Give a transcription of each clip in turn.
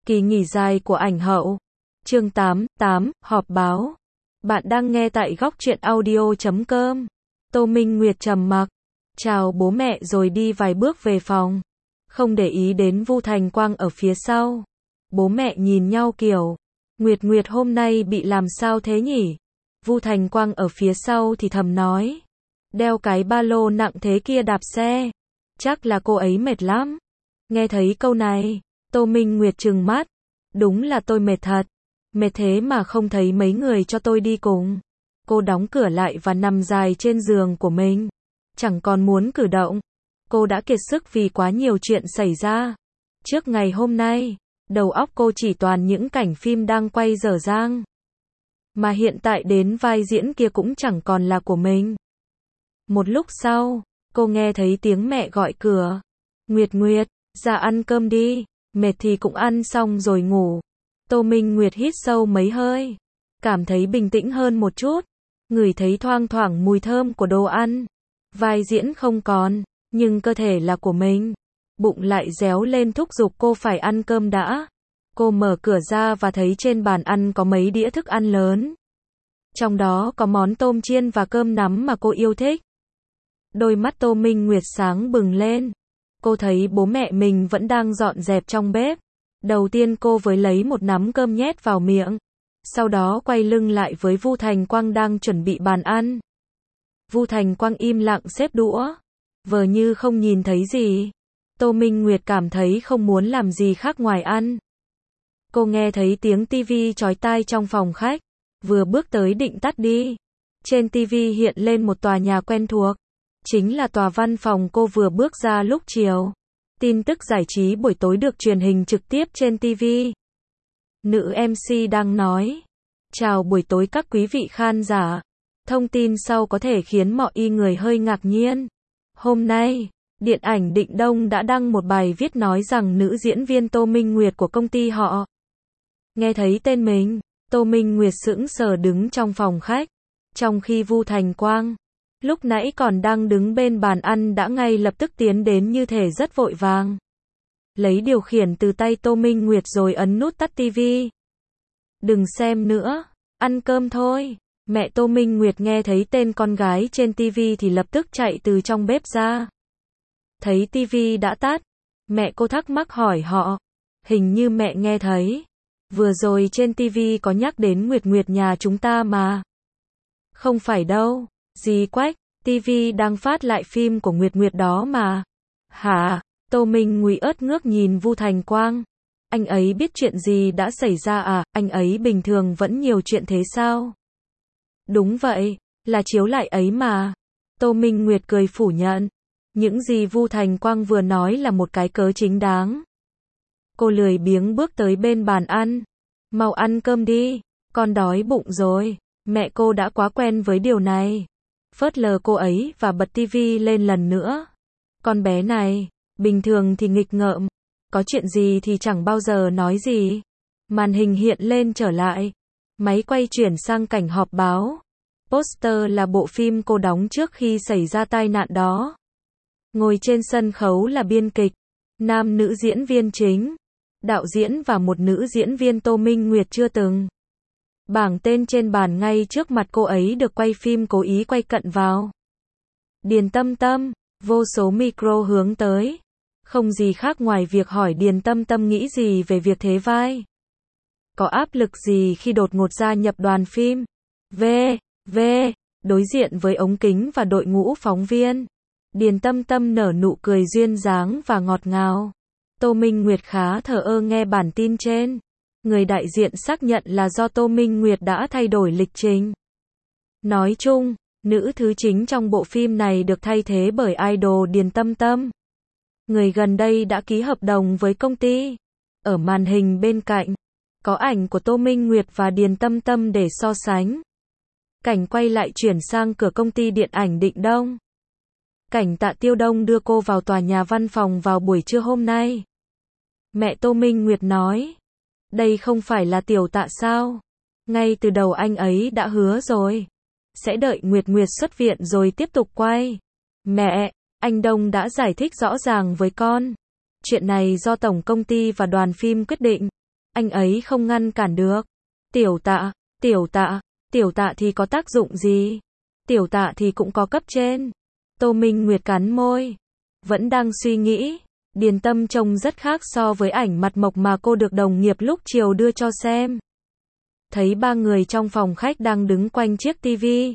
Kỳ nghỉ dài của ảnh hậu. Chương 8, họp báo. Bạn đang nghe tại góc truyện audio.com. Tô Minh Nguyệt trầm mặc, chào bố mẹ rồi đi vài bước về phòng. Không để ý đến Vu Thành Quang ở phía sau. Bố mẹ nhìn nhau kiểu, Nguyệt Nguyệt hôm nay bị làm sao thế nhỉ? Vu Thành Quang ở phía sau thì thầm nói, đeo cái ba lô nặng thế kia đạp xe. Chắc là cô ấy mệt lắm. Nghe thấy câu này, Tô Minh Nguyệt trừng mắt. Đúng là tôi mệt thật. Mệt thế mà không thấy mấy người cho tôi đi cùng. Cô đóng cửa lại và nằm dài trên giường của mình. Chẳng còn muốn cử động. Cô đã kiệt sức vì quá nhiều chuyện xảy ra. Trước ngày hôm nay, đầu óc cô chỉ toàn những cảnh phim đang quay dở dang. Mà hiện tại đến vai diễn kia cũng chẳng còn là của mình. Một lúc sau, cô nghe thấy tiếng mẹ gọi cửa. Nguyệt Nguyệt, ra ăn cơm đi. Mệt thì cũng ăn xong rồi ngủ. Tô Minh Nguyệt hít sâu mấy hơi. Cảm thấy bình tĩnh hơn một chút. Ngửi thấy thoang thoảng mùi thơm của đồ ăn. Vai diễn không còn, nhưng cơ thể là của mình. Bụng lại réo lên thúc giục cô phải ăn cơm đã. Cô mở cửa ra và thấy trên bàn ăn có mấy đĩa thức ăn lớn. Trong đó có món tôm chiên và cơm nắm mà cô yêu thích. Đôi mắt Tô Minh Nguyệt sáng bừng lên. Cô thấy bố mẹ mình vẫn đang dọn dẹp trong bếp. Đầu tiên cô với lấy một nắm cơm nhét vào miệng. Sau đó quay lưng lại với Vu Thành Quang đang chuẩn bị bàn ăn. Vu Thành Quang im lặng xếp đũa. Vờ như không nhìn thấy gì. Tô Minh Nguyệt cảm thấy không muốn làm gì khác ngoài ăn. Cô nghe thấy tiếng tivi chói tai trong phòng khách. Vừa bước tới định tắt đi. Trên tivi hiện lên một tòa nhà quen thuộc. Chính là tòa văn phòng cô vừa bước ra lúc chiều. Tin tức giải trí buổi tối được truyền hình trực tiếp trên TV. Nữ MC đang nói, chào buổi tối các quý vị khán giả. Thông tin sau có thể khiến mọi người hơi ngạc nhiên. Hôm nay, Điện ảnh Định Đông đã đăng một bài viết nói rằng nữ diễn viên Tô Minh Nguyệt của công ty họ. Nghe thấy tên mình, Tô Minh Nguyệt sững sờ đứng trong phòng khách. Trong khi Vu Thành Quang lúc nãy còn đang đứng bên bàn ăn đã ngay lập tức tiến đến như thể rất vội vàng. Lấy điều khiển từ tay Tô Minh Nguyệt rồi ấn nút tắt tivi. Đừng xem nữa, ăn cơm thôi. Mẹ Tô Minh Nguyệt nghe thấy tên con gái trên tivi thì lập tức chạy từ trong bếp ra. Thấy tivi đã tắt, mẹ cô thắc mắc hỏi họ. Hình như mẹ nghe thấy. Vừa rồi trên tivi có nhắc đến Nguyệt Nguyệt nhà chúng ta mà. Không phải đâu. Dì Quách, TV đang phát lại phim của Nguyệt Nguyệt đó mà. Hả? Tô Minh Nguyệt ớt ngước nhìn Vu Thành Quang. Anh ấy biết chuyện gì đã xảy ra à? Anh ấy bình thường vẫn nhiều chuyện thế sao? Đúng vậy, là chiếu lại ấy mà. Tô Minh Nguyệt cười phủ nhận. Những gì Vu Thành Quang vừa nói là một cái cớ chính đáng. Cô lười biếng bước tới bên bàn ăn. Mau ăn cơm đi, con đói bụng rồi. Mẹ cô đã quá quen với điều này. Phớt lờ cô ấy và bật tivi lên lần nữa. Con bé này, bình thường thì nghịch ngợm, có chuyện gì thì chẳng bao giờ nói gì. Màn hình hiện lên trở lại. Máy quay chuyển sang cảnh họp báo. Poster là bộ phim cô đóng trước khi xảy ra tai nạn đó. Ngồi trên sân khấu là biên kịch, nam nữ diễn viên chính, đạo diễn và một nữ diễn viên Tô Minh Nguyệt chưa từng. Bảng tên trên bàn ngay trước mặt cô ấy được quay phim cố ý quay cận vào. Điền Tâm Tâm, vô số micro hướng tới. Không gì khác ngoài việc hỏi Điền Tâm Tâm nghĩ gì về việc thế vai. Có áp lực gì khi đột ngột gia nhập đoàn phim? Đối diện với ống kính và đội ngũ phóng viên. Điền Tâm Tâm nở nụ cười duyên dáng và ngọt ngào. Tô Minh Nguyệt khá thờ ơ nghe bản tin trên. Người đại diện xác nhận là do Tô Minh Nguyệt đã thay đổi lịch trình. Nói chung, nữ thứ chính trong bộ phim này được thay thế bởi idol Điền Tâm Tâm. Người gần đây đã ký hợp đồng với công ty. Ở màn hình bên cạnh, có ảnh của Tô Minh Nguyệt và Điền Tâm Tâm để so sánh. Cảnh quay lại chuyển sang cửa công ty điện ảnh Định Đông. Cảnh Tạ Tiêu Đông đưa cô vào tòa nhà văn phòng vào buổi trưa hôm nay. Mẹ Tô Minh Nguyệt nói. Đây không phải là Tiểu Tạ sao? Ngay từ đầu anh ấy đã hứa rồi. Sẽ đợi Nguyệt Nguyệt xuất viện rồi tiếp tục quay. Mẹ, anh Đông đã giải thích rõ ràng với con. Chuyện này do tổng công ty và đoàn phim quyết định. Anh ấy không ngăn cản được. Tiểu tạ, tiểu tạ, tiểu tạ thì có tác dụng gì? Tiểu tạ thì cũng có cấp trên. Tô Minh Nguyệt cắn môi. Vẫn đang suy nghĩ. Điền Tâm trông rất khác so với ảnh mặt mộc mà cô được đồng nghiệp lúc chiều đưa cho xem. Thấy ba người trong phòng khách đang đứng quanh chiếc tivi.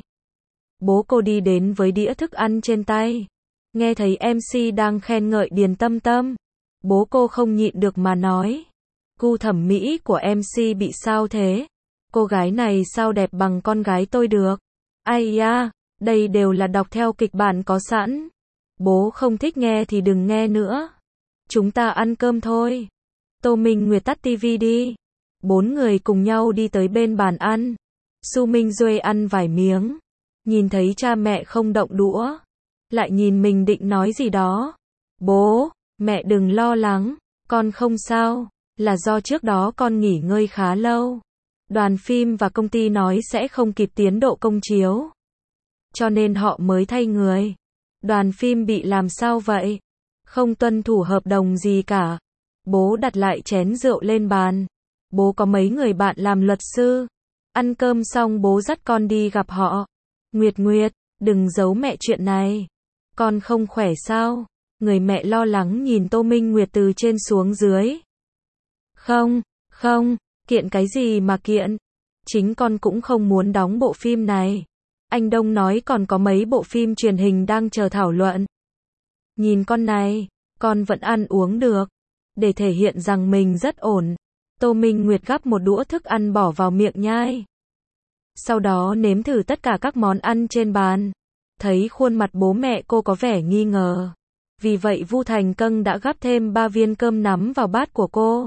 Bố cô đi đến với đĩa thức ăn trên tay. Nghe thấy MC đang khen ngợi Điền Tâm Tâm. Bố cô không nhịn được mà nói. Gu thẩm mỹ của MC bị sao thế? Cô gái này sao đẹp bằng con gái tôi được? Ai da, đây đều là đọc theo kịch bản có sẵn. Bố không thích nghe thì đừng nghe nữa. Chúng ta ăn cơm thôi. Tô Minh Nguyệt tắt tivi đi. 4 người cùng nhau đi tới bên bàn ăn. Su Minh Duệ ăn vài miếng. Nhìn thấy cha mẹ không động đũa. Lại nhìn mình định nói gì đó. Bố, mẹ đừng lo lắng. Con không sao. Là do trước đó con nghỉ ngơi khá lâu. Đoàn phim và công ty nói sẽ không kịp tiến độ công chiếu. Cho nên họ mới thay người. Đoàn phim bị làm sao vậy? Không tuân thủ hợp đồng gì cả. Bố đặt lại chén rượu lên bàn. Bố có mấy người bạn làm luật sư. Ăn cơm xong bố dắt con đi gặp họ. Nguyệt Nguyệt, đừng giấu mẹ chuyện này. Con không khỏe sao? Người mẹ lo lắng nhìn Tô Minh Nguyệt từ trên xuống dưới. Không, không, kiện cái gì mà kiện? Chính con cũng không muốn đóng bộ phim này. Anh Đông nói còn có mấy bộ phim truyền hình đang chờ thảo luận. Nhìn con này, con vẫn ăn uống được. Để thể hiện rằng mình rất ổn. Tô Minh Nguyệt gắp một đũa thức ăn bỏ vào miệng nhai. Sau đó nếm thử tất cả các món ăn trên bàn. Thấy khuôn mặt bố mẹ cô có vẻ nghi ngờ. Vì vậy Vu Thành Cân đã gắp thêm 3 viên cơm nắm vào bát của cô.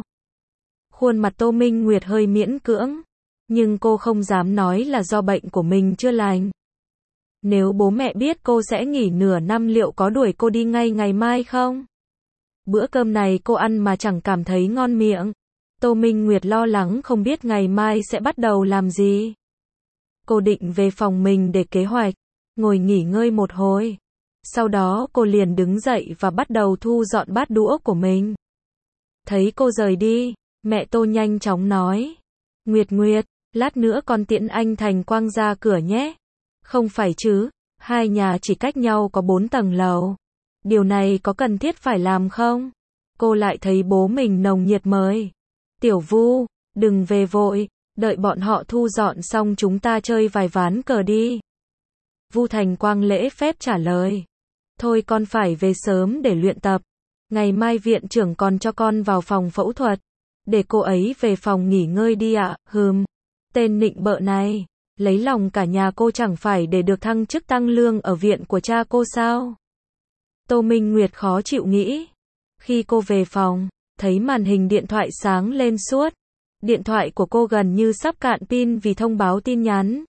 Khuôn mặt Tô Minh Nguyệt hơi miễn cưỡng. Nhưng cô không dám nói là do bệnh của mình chưa lành. Nếu bố mẹ biết cô sẽ nghỉ nửa năm liệu có đuổi cô đi ngay ngày mai không? Bữa cơm này cô ăn mà chẳng cảm thấy ngon miệng. Tô Minh Nguyệt lo lắng không biết ngày mai sẽ bắt đầu làm gì. Cô định về phòng mình để kế hoạch, ngồi nghỉ ngơi một hồi. Sau đó cô liền đứng dậy và bắt đầu thu dọn bát đũa của mình. Thấy cô rời đi, mẹ Tô nhanh chóng nói. Nguyệt Nguyệt, lát nữa con tiễn anh Thành Quang ra cửa nhé. Không phải chứ, hai nhà chỉ cách nhau có 4 tầng lầu. Điều này có cần thiết phải làm không? Cô lại thấy bố mình nồng nhiệt mời. Tiểu Vu, đừng về vội, đợi bọn họ thu dọn xong chúng ta chơi vài ván cờ đi. Vu Thành Quang lễ phép trả lời. Thôi con phải về sớm để luyện tập. Ngày mai viện trưởng còn cho con vào phòng phẫu thuật. Để cô ấy về phòng nghỉ ngơi đi ạ. Tên nịnh bợ này. Lấy lòng cả nhà cô chẳng phải để được thăng chức tăng lương ở viện của cha cô sao? Tô Minh Nguyệt khó chịu nghĩ. Khi cô về phòng, thấy màn hình điện thoại sáng lên suốt. Điện thoại của cô gần như sắp cạn pin vì thông báo tin nhắn.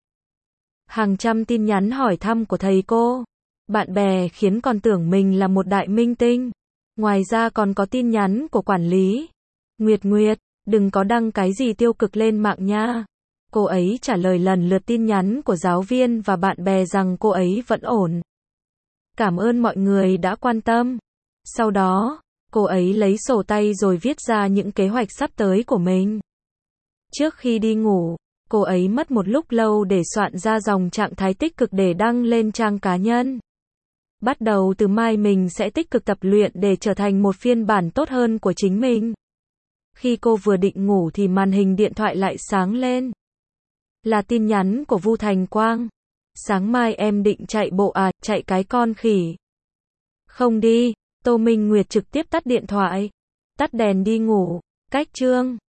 Hàng trăm tin nhắn hỏi thăm của thầy cô, bạn bè khiến con tưởng mình là một đại minh tinh. Ngoài ra còn có tin nhắn của quản lý. Nguyệt Nguyệt, đừng có đăng cái gì tiêu cực lên mạng nha. Cô ấy trả lời lần lượt tin nhắn của giáo viên và bạn bè rằng cô ấy vẫn ổn. Cảm ơn mọi người đã quan tâm. Sau đó, cô ấy lấy sổ tay rồi viết ra những kế hoạch sắp tới của mình. Trước khi đi ngủ, cô ấy mất một lúc lâu để soạn ra dòng trạng thái tích cực để đăng lên trang cá nhân. Bắt đầu từ mai mình sẽ tích cực tập luyện để trở thành một phiên bản tốt hơn của chính mình. Khi cô vừa định ngủ thì màn hình điện thoại lại sáng lên. Là tin nhắn của Vu Thành Quang. Sáng mai em định chạy bộ à, chạy cái con khỉ. Không đi, Tô Minh Nguyệt trực tiếp tắt điện thoại. Tắt đèn đi ngủ. Cách chương